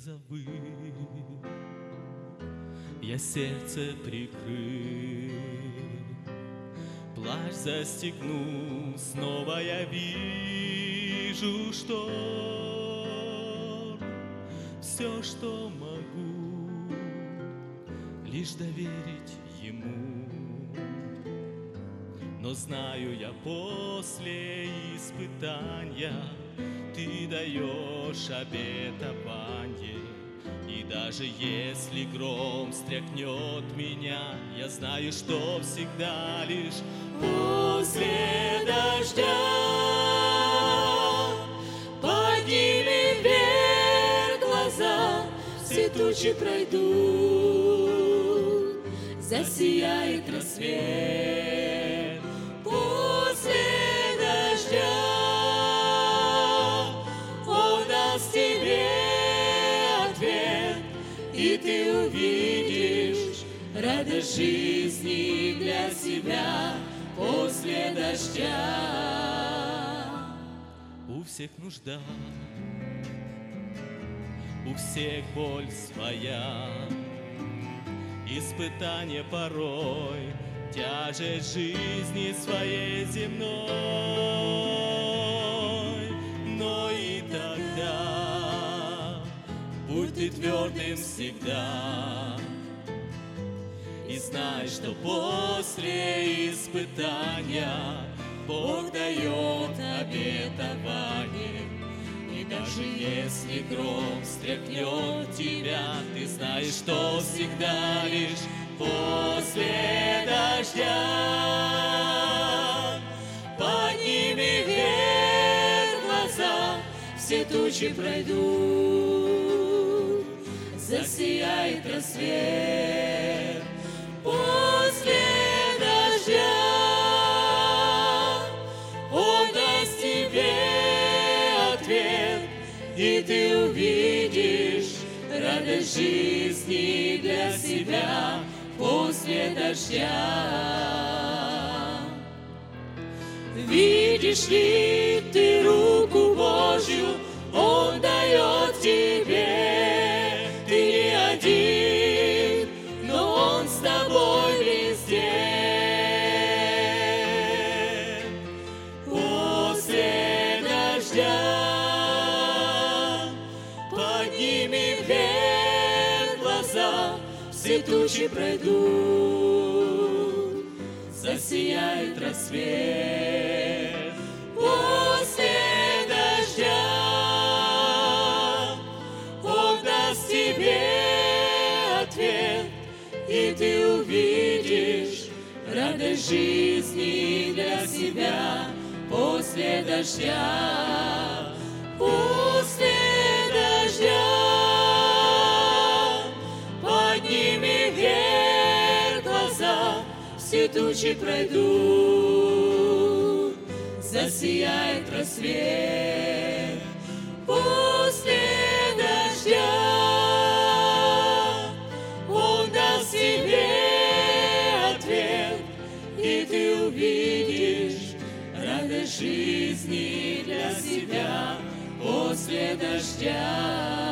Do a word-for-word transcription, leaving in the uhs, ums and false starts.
грозовых. Я сердце прикрыл, плащ застегну, снова я вижу, что все, что могу, лишь доверить Ему. Но знаю я, после испытания Ты даешь обетование. И даже если гром стряхнет меня, я знаю, что всегда лишь после дождя подними вверх глаза, все тучи пройдут, засияет рассвет. После дождя Он даст тебе ответ, и ты увидишь радость жизни для себя после дождя. У всех нужда, у всех боль своя, испытание порой, тяжесть жизни своей земной. Но и тогда будь ты твердым всегда, и знай, что после испытания Бог дает обетование. И даже если гром стряхнет тебя, ты знаешь, что всегда лишь после дождя подними вверх глаза, все тучи пройдут, засияет рассвет. После дождя Он даст тебе ответ, и ты увидишь радость жизни для себя после дождя. Видишь ли ты руку Божью, Он дает тебе, ты не один, но Он с тобой везде. После дождя подними вверх глаза, все тучи пройдут, засияет рассвет. После дождя Он даст тебе ответ, и ты увидишь радость жизни для себя после дождя. После дождя подними вверх глаза, все тучи пройдут, засияет рассвет. После дождя Он даст тебе ответ, и ты увидишь радость жизни для себя после дождя.